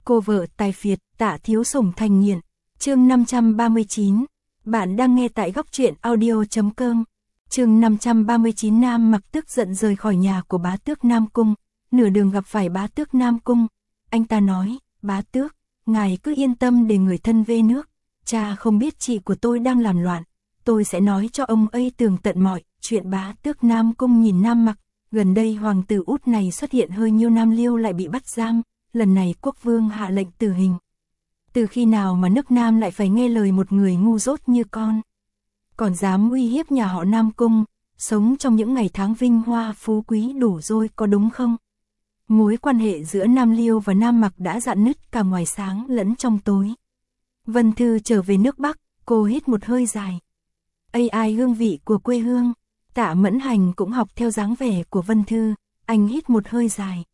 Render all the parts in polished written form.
Cô vợ tài phiệt, Tạ Thiếu Sủng thành nghiện. Chương 539. Bạn đang nghe tại góc truyện audio.com. Chương 539. Nam Mặc tức giận rời khỏi nhà của bá tước Nam Cung. Nửa đường gặp phải bá tước Nam Cung. Anh ta nói, bá tước, ngài cứ yên tâm để người thân về nước. Cha không biết chị của tôi đang làm loạn. Tôi sẽ nói cho ông ấy tường tận mọi chuyện. Bá tước Nam Cung nhìn Nam Mặc. Gần đây hoàng tử út này xuất hiện hơi nhiều, Nam Liêu lại bị bắt giam. Lần này quốc vương hạ lệnh tử hình. Từ khi nào mà nước Nam lại phải nghe lời một người ngu dốt như con? Còn dám uy hiếp nhà họ Nam Cung, sống trong những ngày tháng vinh hoa phú quý đủ rồi có đúng không? Mối quan hệ giữa Nam Liêu và Nam Mặc đã rạn nứt cả ngoài sáng lẫn trong tối. Vân Thư trở về nước Bắc, cô hít một hơi dài. AI hương vị của quê hương. Tạ Mẫn Hành cũng học theo dáng vẻ của Vân Thư, anh hít một hơi dài.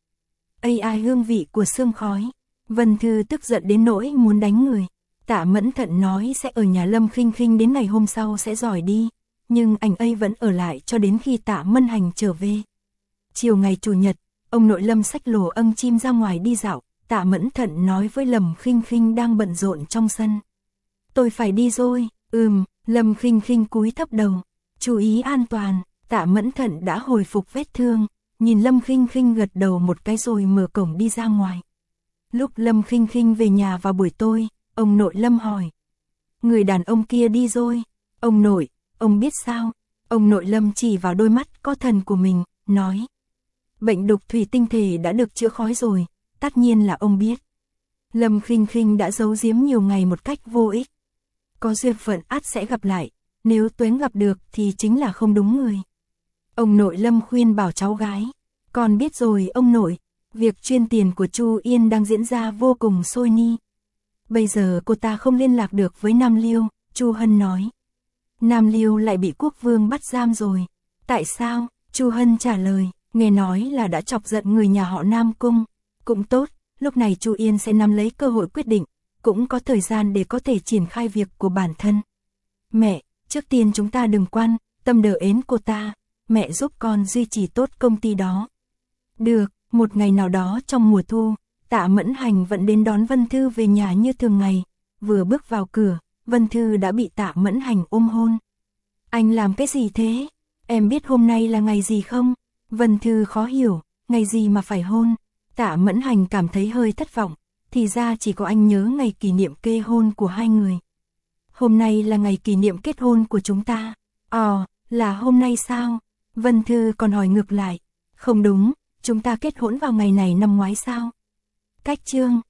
AI hương vị của sương khói. Vân Thư tức giận đến nỗi muốn đánh người. Tạ Mẫn Thận nói sẽ ở nhà Lâm Khinh Khinh đến ngày hôm sau sẽ giỏi đi, nhưng anh ấy vẫn ở lại cho đến khi Tạ Mẫn Hành trở về. Chiều ngày Chủ nhật, ông nội Lâm xách lồ âng chim ra ngoài đi dạo. Tạ Mẫn Thận nói với Lâm Khinh Khinh đang bận rộn trong sân. Tôi phải đi rồi. Lâm Khinh Khinh cúi thấp đầu. Chú ý an toàn. Tạ Mẫn Thận đã hồi phục vết thương, nhìn Lâm Khinh Khinh gật đầu một cái rồi mở cổng đi ra ngoài. Lúc Lâm Khinh Khinh về nhà vào buổi tối, ông nội Lâm hỏi. Người đàn ông kia đi rồi. Ông nội, ông biết sao? Ông nội Lâm chỉ vào đôi mắt có thần của mình, nói. Bệnh đục thủy tinh thể đã được chữa khỏi rồi, tất nhiên là ông biết. Lâm Khinh Khinh đã giấu giếm nhiều ngày một cách vô ích. Có duyên phận ắt sẽ gặp lại, nếu Tuấn gặp được thì chính là không đúng người. Ông nội Lâm khuyên bảo cháu gái. Con biết rồi ông nội, việc chuyên tiền của Chu Yên đang diễn ra vô cùng sôi ni. Bây giờ cô ta không liên lạc được với Nam Liêu, Chu Hân nói. Nam Liêu lại bị quốc vương bắt giam rồi. Tại sao? Chu Hân trả lời, nghe nói là đã chọc giận người nhà họ Nam Cung. Cũng tốt, lúc này Chu Yên sẽ nắm lấy cơ hội quyết định, cũng có thời gian để có thể triển khai việc của bản thân. Mẹ, trước tiên chúng ta đừng quan tâm đờ ến cô ta, mẹ giúp con duy trì tốt công ty đó. Được, một ngày nào đó trong mùa thu, Tạ Mẫn Hành vẫn đến đón Vân Thư về nhà như thường ngày. Vừa bước vào cửa, Vân Thư đã bị Tạ Mẫn Hành ôm hôn. Anh làm cái gì thế? Em biết hôm nay là ngày gì không? Vân Thư khó hiểu, ngày gì mà phải hôn? Tạ Mẫn Hành cảm thấy hơi thất vọng, thì ra chỉ có anh nhớ ngày kỷ niệm kết hôn của hai người. Hôm nay là ngày kỷ niệm kết hôn của chúng ta. Là hôm nay sao? Vân Thư còn hỏi ngược lại. Không đúng, chúng ta kết hôn vào ngày này năm ngoái sao? Cách chương,